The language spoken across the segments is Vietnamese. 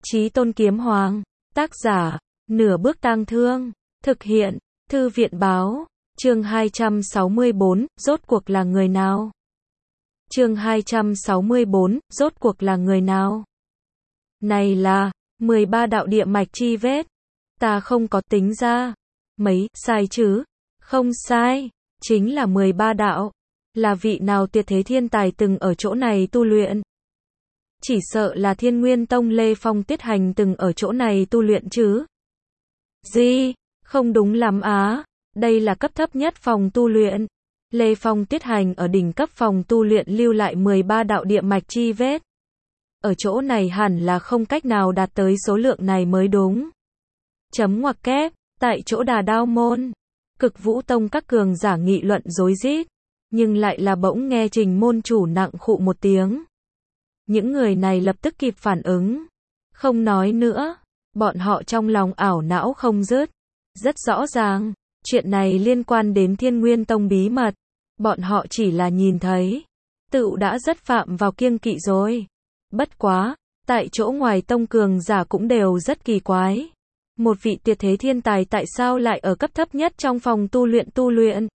Chí Tôn Kiếm Hoàng, tác giả, Nửa Bước Tang Thương, thực hiện, Thư viện Báo, chương 264, rốt cuộc là người nào? Chương 264, rốt cuộc là người nào? Này là, 13 đạo địa mạch chi vết. Ta không có tính ra. Mấy, sai chứ? Không sai, chính là 13 đạo. Là vị nào tuyệt thế thiên tài từng ở chỗ này tu luyện? Chỉ sợ là Thiên Nguyên Tông Lê Phong Tiết Hành từng ở chỗ này tu luyện chứ. Gì? Không đúng lắm á. Đây là cấp thấp nhất phòng tu luyện. Lê Phong Tiết Hành ở đỉnh cấp phòng tu luyện lưu lại 13 đạo địa mạch chi vết. Ở chỗ này hẳn là không cách nào đạt tới số lượng này mới đúng. Chấm ngoặc kép, tại chỗ Đà Đao môn, Cực Vũ Tông các cường giả nghị luận rối rít, nhưng lại là bỗng nghe Trình môn chủ nặng khụ một tiếng. Những người này lập tức kịp phản ứng, không nói nữa, bọn họ trong lòng ảo não không dứt. Rất rõ ràng, chuyện này liên quan đến Thiên Nguyên Tông bí mật, bọn họ chỉ là nhìn thấy, tựu đã rất phạm vào kiêng kỵ rồi. Bất quá, tại chỗ ngoài tông cường giả cũng đều rất kỳ quái. Một vị tuyệt thế thiên tài tại sao lại ở cấp thấp nhất trong phòng tu luyện?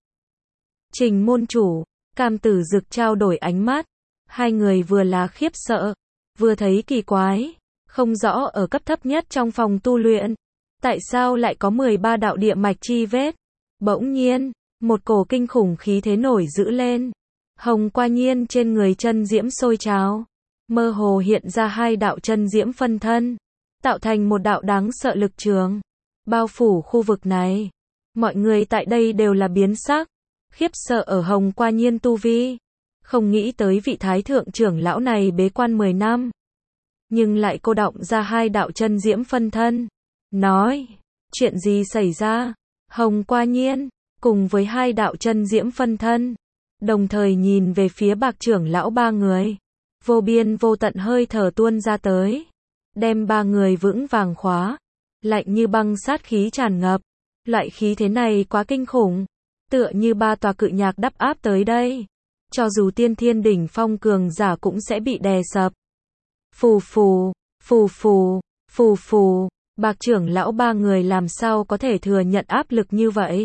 Trình môn chủ, Cam Tử Dực trao đổi ánh mắt. Hai người vừa là khiếp sợ, vừa thấy kỳ quái. Không rõ ở cấp thấp nhất trong phòng tu luyện, tại sao lại có 13 đạo địa mạch chi vết? Bỗng nhiên, một cổ kinh khủng khí thế nổi dữ lên. Hồng Qua Nhiên trên người chân diễm sôi trào. Mơ hồ hiện ra hai đạo chân diễm phân thân, tạo thành một đạo đáng sợ lực trường, bao phủ khu vực này. Mọi người tại đây đều là biến sắc, khiếp sợ ở Hồng Qua Nhiên tu vi. Không nghĩ tới vị thái thượng trưởng lão này bế quan 10 năm. Nhưng lại cô động ra hai đạo chân diễm phân thân. Nói, chuyện gì xảy ra? Hồng Qua Nhiên, cùng với hai đạo chân diễm phân thân, đồng thời nhìn về phía Bạc trưởng lão ba người. Vô biên vô tận hơi thở tuôn ra tới, đem ba người vững vàng khóa, lạnh như băng sát khí tràn ngập. Loại khí thế này quá kinh khủng, tựa như ba tòa cự nhạc đắp áp tới đây. Cho dù tiên thiên đỉnh phong cường giả cũng sẽ bị đè sập. Phù phù, phù phù, phù phù, Bạc trưởng lão ba người làm sao có thể thừa nhận áp lực như vậy.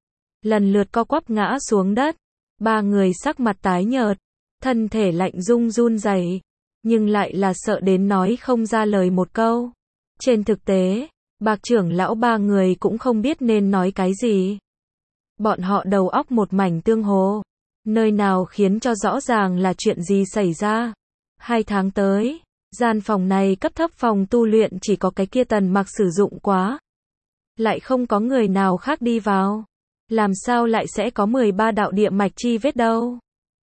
Lần lượt co quắp ngã xuống đất, ba người sắc mặt tái nhợt, thân thể lạnh rung run rẩy, nhưng lại là sợ đến nói không ra lời một câu. Trên thực tế, Bạc trưởng lão ba người cũng không biết nên nói cái gì. Bọn họ đầu óc một mảnh tương hồ, nơi nào khiến cho rõ ràng là chuyện gì xảy ra. 2 tháng tới, gian phòng này cấp thấp phòng tu luyện chỉ có cái kia Tần Mặc sử dụng quá. Lại không có người nào khác đi vào. Làm sao lại sẽ có 13 đạo địa mạch chi vết đâu?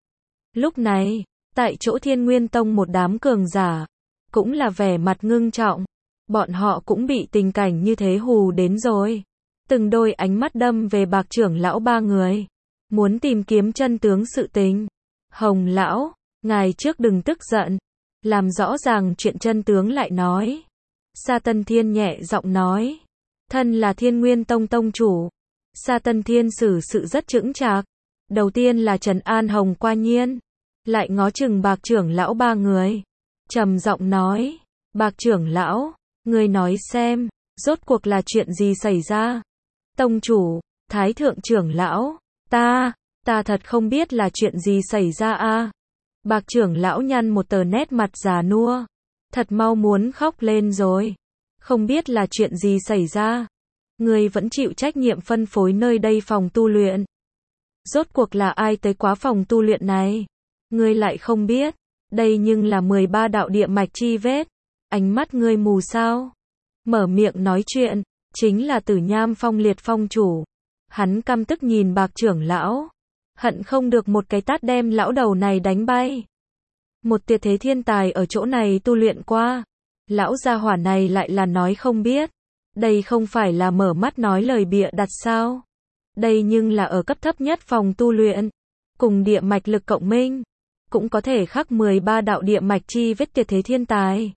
Lúc này, tại chỗ Thiên Nguyên Tông một đám cường giả, cũng là vẻ mặt ngưng trọng. Bọn họ cũng bị tình cảnh như thế hù đến rồi. Từng đôi ánh mắt đâm về Bạc trưởng lão ba người, muốn tìm kiếm chân tướng sự tình. Hồng lão, ngài trước đừng tức giận, làm rõ ràng chuyện chân tướng lại nói. Sa Tân Thiên nhẹ giọng nói, thân là Thiên Nguyên Tông tông chủ. Sa Tân Thiên xử sự rất chững chạc. Đầu tiên là trấn an Hồng Qua Nhiên, lại ngó chừng Bạc trưởng lão ba người, trầm giọng nói, Bạc trưởng lão, ngươi nói xem, rốt cuộc là chuyện gì xảy ra? Tông chủ, thái thượng trưởng lão, ta thật không biết là chuyện gì xảy ra a. Bạc trưởng lão nhăn một tờ nét mặt già nua, thật mau muốn khóc lên rồi. Không biết là chuyện gì xảy ra. Ngươi vẫn chịu trách nhiệm phân phối nơi đây phòng tu luyện. Rốt cuộc là ai tới quá phòng tu luyện này? Ngươi lại không biết, đây nhưng là 13 đạo địa mạch chi vết. Ánh mắt ngươi mù sao? Mở miệng nói chuyện, chính là Tử Nham Phong Liệt Phong chủ. Hắn căm tức nhìn Bạc trưởng lão, hận không được một cái tát đem lão đầu này đánh bay. Một tuyệt thế thiên tài ở chỗ này tu luyện qua, lão gia hỏa này lại là nói không biết. Đây không phải là mở mắt nói lời bịa đặt sao? Đây nhưng là ở cấp thấp nhất phòng tu luyện, cùng địa mạch lực cộng minh, cũng có thể khắc 13 đạo địa mạch chi vết tuyệt thế thiên tài.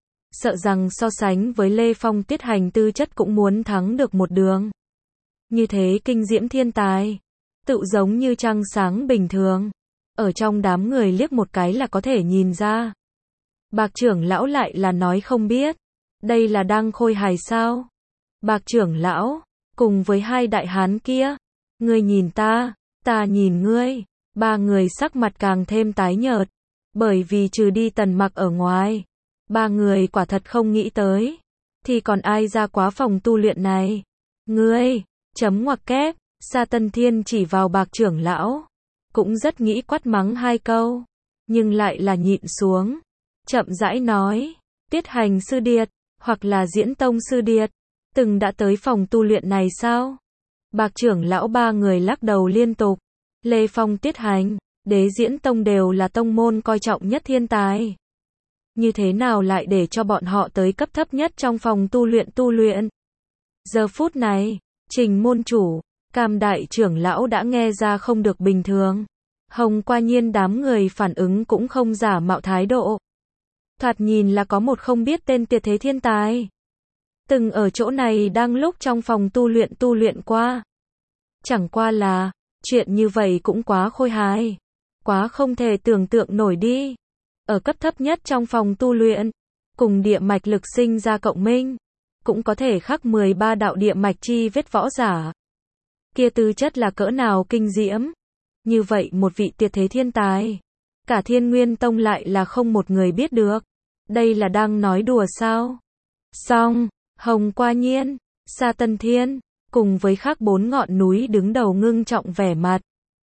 Sợ rằng so sánh với Lê Phong Tiết Hành tư chất cũng muốn thắng được một đường. Như thế kinh diễm thiên tài, tự giống như trăng sáng bình thường, ở trong đám người liếc một cái là có thể nhìn ra. Bạc trưởng lão lại là nói không biết. Đây là đang khôi hài sao? Bạc trưởng lão, cùng với hai đại hán kia. Ngươi nhìn ta nhìn ngươi. Ba người sắc mặt càng thêm tái nhợt. Bởi vì trừ đi Tần Mặc ở ngoài, ba người quả thật không nghĩ tới. Thì còn ai ra quá phòng tu luyện này? Ngươi, chấm ngoặc kép, Sa Tân Thiên chỉ vào Bạc trưởng lão. Cũng rất nghĩ quát mắng hai câu. Nhưng lại là nhịn xuống. Chậm rãi nói, Tiết Hành sư điệt, hoặc là Diễn Tông sư điệt, từng đã tới phòng tu luyện này sao? Bạc trưởng lão ba người lắc đầu liên tục. Lê Phong, Tiết Hành, Đế Diễn Tông đều là tông môn coi trọng nhất thiên tài. Như thế nào lại để cho bọn họ tới cấp thấp nhất trong phòng tu luyện? Giờ phút này, Trình môn chủ, Cam đại trưởng lão đã nghe ra không được bình thường. Hồng Qua Nhiên đám người phản ứng cũng không giả mạo thái độ. Thoạt nhìn là có một không biết tên tuyệt thế thiên tài. Từng ở chỗ này đang lúc trong phòng tu luyện qua. Chẳng qua là, chuyện như vậy cũng quá khôi hài. Quá không thể tưởng tượng nổi đi. Ở cấp thấp nhất trong phòng tu luyện, cùng địa mạch lực sinh ra cộng minh, cũng có thể khắc 13 đạo địa mạch chi vết võ giả. Kia tư chất là cỡ nào kinh diễm. Như vậy một vị tuyệt thế thiên tài, cả Thiên Nguyên Tông lại là không một người biết được. Đây là đang nói đùa sao? Xong, Hồng Qua Nhiên, Sa Tân Thiên, cùng với khác 4 ngọn núi đứng đầu ngưng trọng vẻ mặt.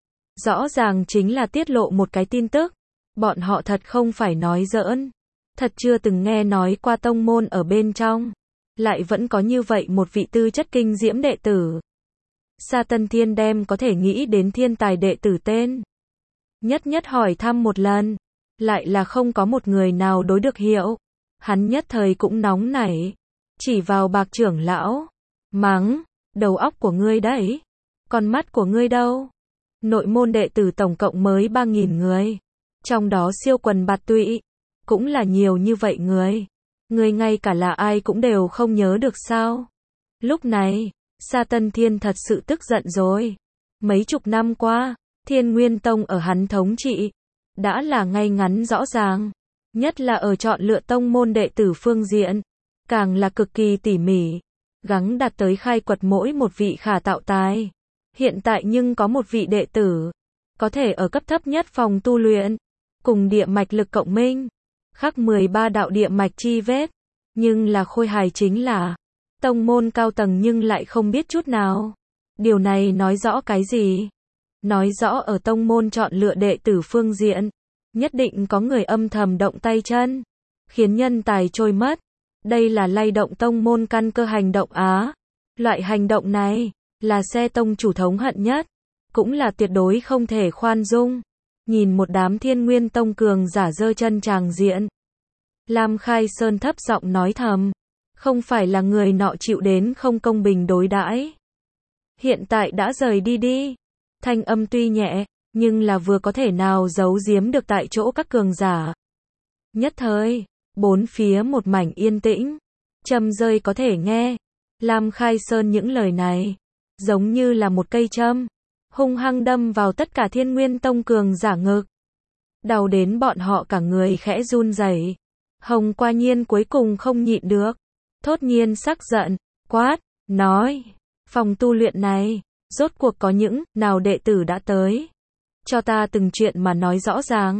Rõ ràng chính là tiết lộ một cái tin tức. Bọn họ thật không phải nói giỡn. Thật chưa từng nghe nói qua tông môn ở bên trong. Lại vẫn có như vậy một vị tư chất kinh diễm đệ tử. Sa Tân Thiên đem có thể nghĩ đến thiên tài đệ tử tên. Nhất hỏi thăm một lần. Lại là không có một người nào đối được hiệu. Hắn nhất thời cũng nóng nảy. Chỉ vào Bạc trưởng lão. Mắng, đầu óc của ngươi đấy. Con mắt của ngươi đâu? Nội môn đệ tử tổng cộng mới 3.000 người. Trong đó siêu quần bạt tụy. Cũng là nhiều như vậy người. Người ngay cả là ai cũng đều không nhớ được sao? Lúc này, Sa Tân Thiên thật sự tức giận rồi. Mấy chục năm qua, Thiên Nguyên Tông ở hắn thống trị, đã là ngay ngắn rõ ràng. Nhất là ở chọn lựa tông môn đệ tử phương diện, càng là cực kỳ tỉ mỉ, gắng đạt tới khai quật mỗi một vị khả tạo tài. Hiện tại nhưng có một vị đệ tử, có thể ở cấp thấp nhất phòng tu luyện, cùng địa mạch lực cộng minh, khắc 13 đạo địa mạch chi vết. Nhưng là khôi hài chính là, tông môn cao tầng nhưng lại không biết chút nào. Điều này nói rõ cái gì? Nói rõ ở tông môn chọn lựa đệ tử phương diện, nhất định có người âm thầm động tay chân, khiến nhân tài trôi mất. Đây là lay động tông môn căn cơ hành động á. Loại hành động này, là xe tông chủ thống hận nhất, cũng là tuyệt đối không thể khoan dung. Nhìn một đám Thiên Nguyên Tông cường giả giơ chân tràng diện. Lam Khai Sơn thấp giọng nói thầm, không phải là người nọ chịu đến không công bình đối đãi. Hiện tại đã rời đi đi. Thanh âm tuy nhẹ, nhưng là vừa có thể nào giấu giếm được tại chỗ các cường giả. Nhất thời, bốn phía một mảnh yên tĩnh, châm rơi có thể nghe. Lam Khai Sơn những lời này, giống như là một cây châm, hung hăng đâm vào tất cả Thiên Nguyên Tông cường giả ngực. Đau đến bọn họ cả người khẽ run rẩy. Hồng Qua Nhiên cuối cùng không nhịn được, thốt nhiên sắc giận, quát, nói, phòng tu luyện này, rốt cuộc có những nào đệ tử đã tới. Cho ta từng chuyện mà nói rõ ràng.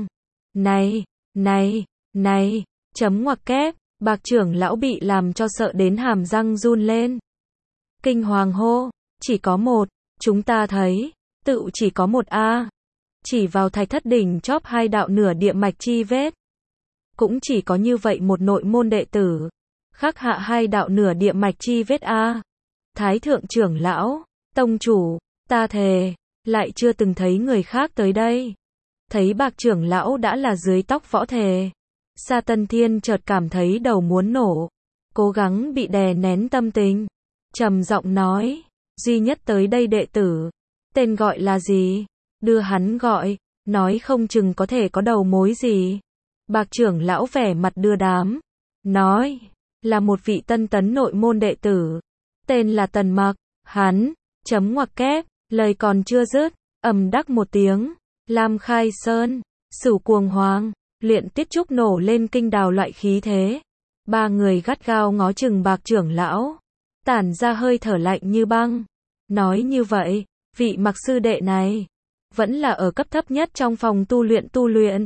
Này, chấm ngoặc kép, Bạc trưởng lão bị làm cho sợ đến hàm răng run lên. Kinh hoàng hô, chỉ có một, chúng ta thấy, tự chỉ có một a. Chỉ vào Thạch Thất đỉnh chóp 2 đạo nửa địa mạch chi vết. Cũng chỉ có như vậy một nội môn đệ tử, khắc hạ 2 đạo nửa địa mạch chi vết a. Thái thượng trưởng lão, tông chủ, ta thề, lại chưa từng thấy người khác tới đây. Thấy Bạc trưởng lão đã là dưới tóc võ thề. Sa Tân Thiên chợt cảm thấy đầu muốn nổ, cố gắng bị đè nén tâm tình, trầm giọng nói, duy nhất tới đây đệ tử, tên gọi là gì? Đưa hắn gọi, nói không chừng có thể có đầu mối gì. Bạc trưởng lão vẻ mặt đưa đám, nói, là một vị tân tấn nội môn đệ tử, tên là Tần Mặc. Hắn, chấm ngoặc kép, lời còn chưa dứt, ầm đắc một tiếng, Lam Khai Sơn, Sửu Cuồng Hoàng, Luyện Tiết Trúc nổ lên kinh đào loại khí thế. Ba người gắt gao ngó chừng Bạc trưởng lão, tản ra hơi thở lạnh như băng. Nói như vậy, vị Mạc sư đệ này vẫn là ở cấp thấp nhất trong phòng tu luyện.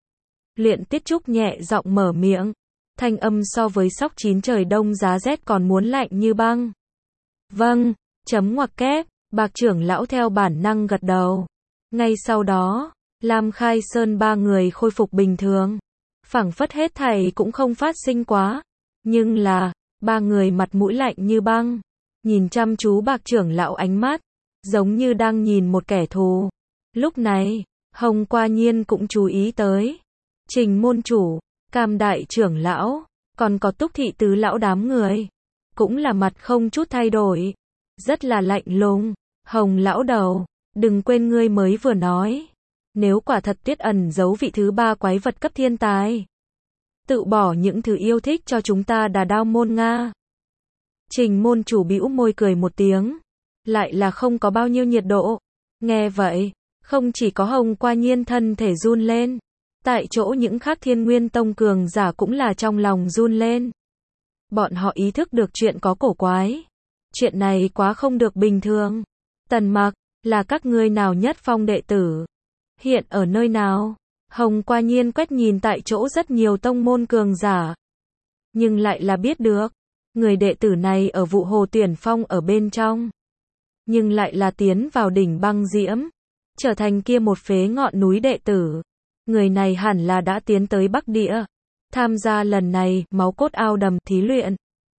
Luyện Tiết Trúc nhẹ giọng mở miệng, thanh âm so với sóc chín trời đông giá rét còn muốn lạnh như băng. Vâng, chấm ngoặc kép, Bạc trưởng lão theo bản năng gật đầu. Ngay sau đó, Lam Khai Sơn ba người khôi phục bình thường. Phảng phất hết thảy cũng không phát sinh quá. Nhưng là, ba người mặt mũi lạnh như băng. Nhìn chăm chú Bạc trưởng lão ánh mắt, giống như đang nhìn một kẻ thù. Lúc này, Hồng Qua Nhiên cũng chú ý tới. Trình môn chủ, Cam đại trưởng lão, còn có Túc thị tứ lão đám người. Cũng là mặt không chút thay đổi. Rất là lạnh lùng. Hồng lão đầu, đừng quên ngươi mới vừa nói. Nếu quả thật Tiết ẩn giấu vị thứ ba quái vật cấp thiên tài, tự bỏ những thứ yêu thích cho chúng ta Đà Đao môn Nga. Trình môn chủ bĩu môi cười một tiếng. Lại là không có bao nhiêu nhiệt độ. Nghe vậy, không chỉ có Hồng Qua Nhiên thân thể run lên. Tại chỗ những khác Thiên Nguyên Tông cường giả cũng là trong lòng run lên. Bọn họ ý thức được chuyện có cổ quái. Chuyện này quá không được bình thường. Tần Mặc, là các ngươi nào nhất phong đệ tử? Hiện ở nơi nào? Hồng Qua Nhiên quét nhìn tại chỗ rất nhiều tông môn cường giả. Nhưng lại là biết được. Người đệ tử này ở Vụ Hồ Tuyển Phong ở bên trong. Nhưng lại là tiến vào đỉnh băng diễm. Trở thành kia một phế ngọn núi đệ tử. Người này hẳn là đã tiến tới Bắc Địa. Tham gia lần này, máu cốt ao đầm thí luyện.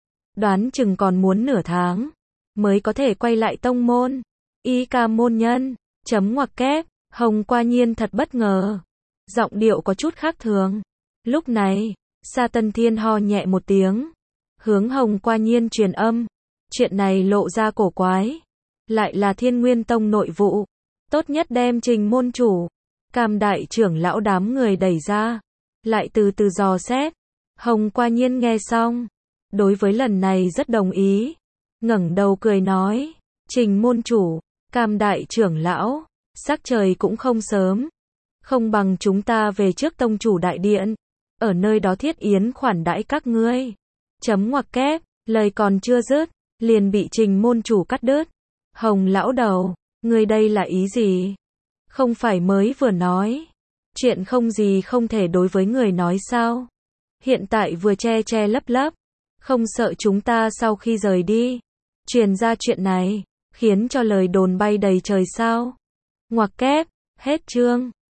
Đoán chừng còn muốn nửa tháng. Mới có thể quay lại tông môn. Y ca môn nhân. Chấm ngoặc kép. Hồng Qua Nhiên thật bất ngờ. Giọng điệu có chút khác thường. Lúc này, Sa Tân Thiên ho nhẹ một tiếng. Hướng Hồng Qua Nhiên truyền âm. Chuyện này lộ ra cổ quái. Lại là Thiên Nguyên Tông nội vụ. Tốt nhất đem Trình môn chủ, Cam đại trưởng lão đám người đẩy ra. Lại từ từ dò xét. Hồng Qua Nhiên nghe xong. Đối với lần này rất đồng ý. Ngẩng đầu cười nói. Trình môn chủ, Cam đại trưởng lão. Sắc trời cũng không sớm. Không bằng chúng ta về trước tông chủ đại điện. Ở nơi đó thiết yến khoản đãi các ngươi. Chấm ngoặc kép, lời còn chưa dứt. Liền bị Trình môn chủ cắt đứt. Hồng lão đầu, ngươi đây là ý gì? Không phải mới vừa nói. Chuyện không gì không thể đối với người nói sao? Hiện tại vừa che che lấp lấp. Không sợ chúng ta sau khi rời đi. Truyền ra chuyện này. Khiến cho lời đồn bay đầy trời sao? Ngoặc kép, hết chương.